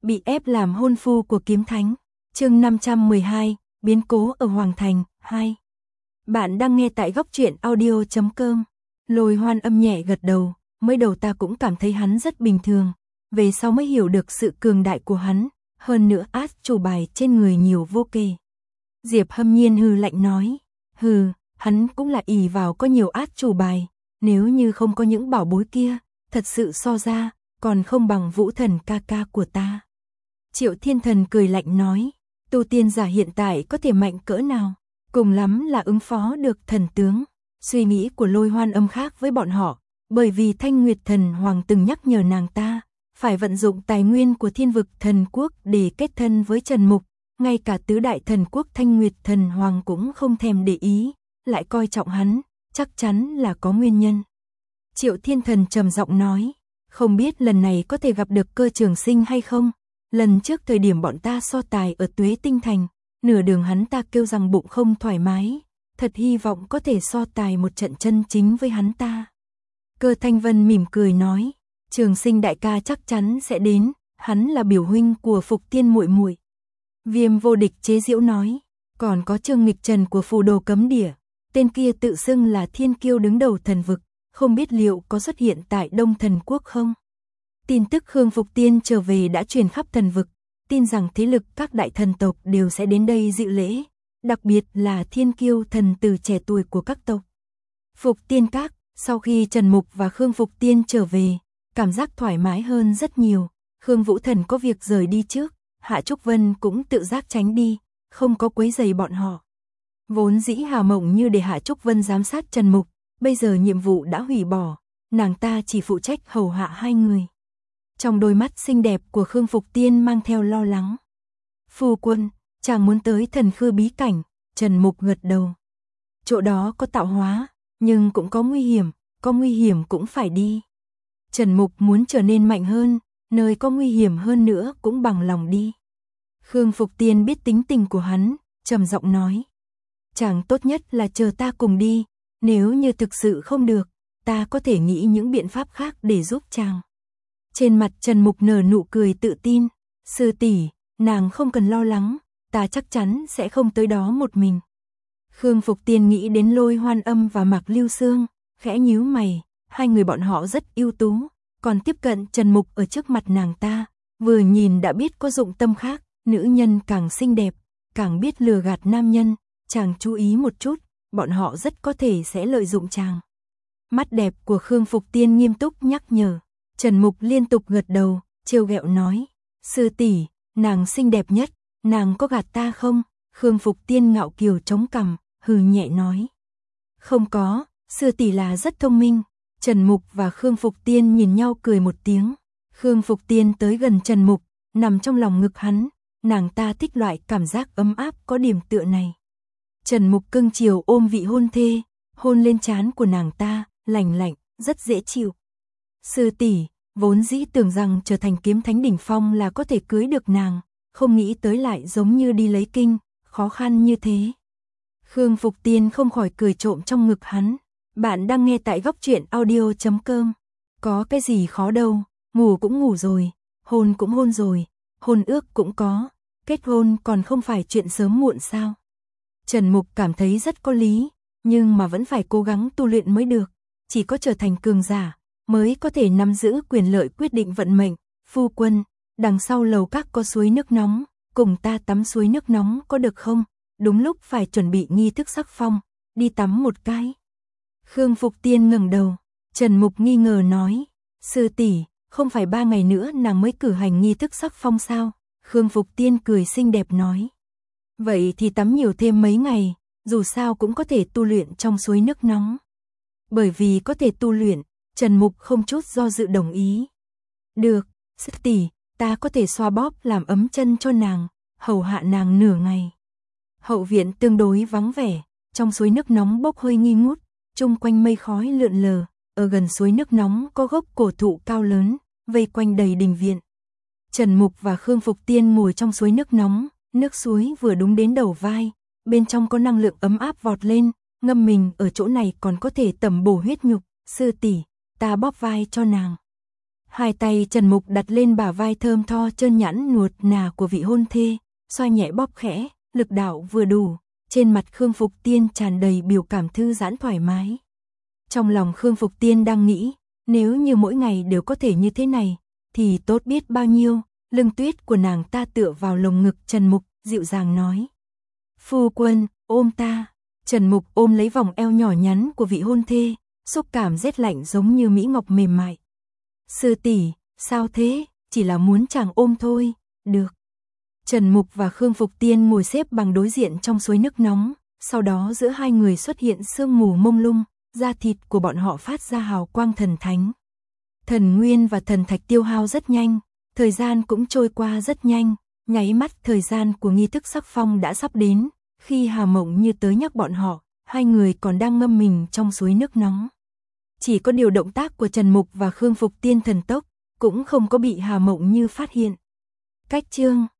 Bị ép làm hôn phu của kiếm thánh. Chương 512, biến cố ở Hoàng Thành 2. Bạn đang nghe tại góc truyện audio.com. Lôi Hoan Âm nhẹ gật đầu, mới đầu ta cũng cảm thấy hắn rất bình thường, về sau mới hiểu được sự cường đại của hắn, hơn nữa át chủ bài trên người nhiều vô kể. Diệp Hâm Nhiên hừ lạnh nói, hắn cũng là ỷ vào có nhiều át chủ bài, nếu như không có những bảo bối kia, thật sự so ra, còn không bằng Vũ Thần ca ca của ta. Triệu Thiên Thần cười lạnh nói, tu tiên giả hiện tại có thể mạnh cỡ nào, cùng lắm là ứng phó được thần tướng. Suy nghĩ của Lôi Hoan Âm khác với bọn họ, bởi vì Thanh Nguyệt Thần Hoàng từng nhắc nhở nàng ta, phải vận dụng tài nguyên của Thiên Vực Thần Quốc để kết thân với Trần Mục, ngay cả tứ đại thần quốc Thanh Nguyệt Thần Hoàng cũng không thèm để ý, lại coi trọng hắn, chắc chắn là có nguyên nhân. Triệu Thiên Thần trầm giọng nói, không biết lần này có thể gặp được Cơ Trường Sinh hay không? Lần trước thời điểm bọn ta so tài ở Tuế Tinh Thành, nửa đường hắn ta kêu rằng bụng không thoải mái, thật hy vọng có thể so tài một trận chân chính với hắn ta. Cơ Thanh Vân mỉm cười nói, Trường Sinh đại ca chắc chắn sẽ đến, hắn là biểu huynh của Phục Tiên muội muội. Viêm Vô Địch chế giễu nói, còn có Trương Nghịch Trần của Phù Đồ Cấm Địa, tên kia tự xưng là thiên kiêu đứng đầu thần vực, không biết liệu có xuất hiện tại Đông Thần Quốc không? Tin tức Khương Phục Tiên trở về đã truyền khắp thần vực, tin rằng thế lực các đại thần tộc đều sẽ đến đây dự lễ, đặc biệt là thiên kiêu thần tử trẻ tuổi của các tộc. Phục Tiên Các, sau khi Trần Mục và Khương Phục Tiên trở về, cảm giác thoải mái hơn rất nhiều, Khương Vũ Thần có việc rời đi trước, Hạ Trúc Vân cũng tự giác tránh đi, không có quấy rầy bọn họ. Vốn dĩ Hà Mộng Như để Hạ Trúc Vân giám sát Trần Mục, bây giờ nhiệm vụ đã hủy bỏ, nàng ta chỉ phụ trách hầu hạ hai người. Trong đôi mắt xinh đẹp của Khương Phục Tiên mang theo lo lắng. Phu quân, chàng muốn tới Thần Khư bí cảnh, Trần Mục gật đầu. Chỗ đó có tạo hóa, nhưng cũng có nguy hiểm cũng phải đi. Trần Mục muốn trở nên mạnh hơn, nơi có nguy hiểm hơn nữa cũng bằng lòng đi. Khương Phục Tiên biết tính tình của hắn, trầm giọng nói. Chàng tốt nhất là chờ ta cùng đi, nếu như thực sự không được, ta có thể nghĩ những biện pháp khác để giúp chàng. Trên mặt Trần Mục nở nụ cười tự tin, sư tỷ, nàng không cần lo lắng, ta chắc chắn sẽ không tới đó một mình. Khương Phục Tiên nghĩ đến Lôi Hoan Âm và Mạc Lưu Sương, khẽ nhíu mày, hai người bọn họ rất ưu tú, còn tiếp cận Trần Mục ở trước mặt nàng ta, vừa nhìn đã biết có dụng tâm khác, nữ nhân càng xinh đẹp, càng biết lừa gạt nam nhân, chàng chú ý một chút, bọn họ rất có thể sẽ lợi dụng chàng. Mắt đẹp của Khương Phục Tiên nghiêm túc nhắc nhở. Trần Mục liên tục gật đầu, trêu ghẹo nói, sư tỷ, nàng xinh đẹp nhất, nàng có gạt ta không? Khương Phục Tiên ngạo kiều chống cằm, hừ nhẹ nói. Không có, sư tỷ là rất thông minh. Trần Mục và Khương Phục Tiên nhìn nhau cười một tiếng. Khương Phục Tiên tới gần Trần Mục, nằm trong lòng ngực hắn, nàng ta thích loại cảm giác ấm áp có điểm tựa này. Trần Mục cưng chiều ôm vị hôn thê, hôn lên trán của nàng ta, lành lạnh, rất dễ chịu. Sư tỷ, vốn dĩ tưởng rằng trở thành kiếm thánh đỉnh phong là có thể cưới được nàng, không nghĩ tới lại giống như đi lấy kinh, khó khăn như thế. Khương Phục Tiên không khỏi cười trộm trong ngực hắn. Bạn đang nghe tại góc truyện audio.com. Có cái gì khó đâu, ngủ cũng ngủ rồi, hôn cũng hôn rồi, hôn ước cũng có, kết hôn còn không phải chuyện sớm muộn sao? Trần Mục cảm thấy rất có lý, nhưng mà vẫn phải cố gắng tu luyện mới được, chỉ có trở thành cường giả mới có thể nắm giữ quyền lợi quyết định vận mệnh. Phu quân, đằng sau lầu các có suối nước nóng, cùng ta tắm suối nước nóng có được không? Đúng lúc phải chuẩn bị nghi thức sắc phong, đi tắm một cái. Khương Phục Tiên ngẩng đầu, Trần Mục nghi ngờ nói, sư tỷ, không phải 3 ngày nữa nàng mới cử hành nghi thức sắc phong sao? Khương Phục Tiên cười xinh đẹp nói, vậy thì tắm nhiều thêm mấy ngày, dù sao cũng có thể tu luyện trong suối nước nóng. Bởi vì có thể tu luyện, Trần Mục không chút do dự đồng ý. Được, sư tỷ, ta có thể xoa bóp làm ấm chân cho nàng, hầu hạ nàng nửa ngày. Hậu viện tương đối vắng vẻ, trong suối nước nóng bốc hơi nghi ngút, chung quanh mây khói lượn lờ, ở gần suối nước nóng có gốc cổ thụ cao lớn, vây quanh đầy đình viện. Trần Mục và Khương Phục Tiên ngồi trong suối nước nóng, nước suối vừa đúng đến đầu vai, bên trong có năng lượng ấm áp vọt lên, ngâm mình ở chỗ này còn có thể tẩm bổ huyết nhục. Sư tỷ, ta bóp vai cho nàng. Hai tay Trần Mục đặt lên bả vai thơm tho trơn nhẵn nuột nà của vị hôn thê, xoa nhẹ bóp khẽ, lực đạo vừa đủ, trên mặt Khương Phục Tiên tràn đầy biểu cảm thư giãn thoải mái. Trong lòng Khương Phục Tiên đang nghĩ, nếu như mỗi ngày đều có thể như thế này, thì tốt biết bao nhiêu. Lưng tuyết của nàng ta tựa vào lồng ngực Trần Mục, dịu dàng nói. Phu quân, ôm ta. Trần Mục ôm lấy vòng eo nhỏ nhắn của vị hôn thê, xúc cảm rét lạnh giống như mỹ ngọc mềm mại. Sư tỷ, sao thế, chỉ là muốn chàng ôm thôi, được. Trần Mục và Khương Phục Tiên ngồi xếp bằng đối diện trong suối nước nóng, sau đó giữa hai người xuất hiện sương mù mông lung, da thịt của bọn họ phát ra hào quang thần thánh. Thần nguyên và thần thạch tiêu hao rất nhanh, thời gian cũng trôi qua rất nhanh, nháy mắt thời gian của nghi thức sắc phong đã sắp đến, khi Hà Mộng Như tới nhắc bọn họ, hai người còn đang ngâm mình trong suối nước nóng. Chỉ có điều động tác của Trần Mục và Khương Phục Tiên thần tốc, cũng không có bị Hà Mộng Như phát hiện. Cách chương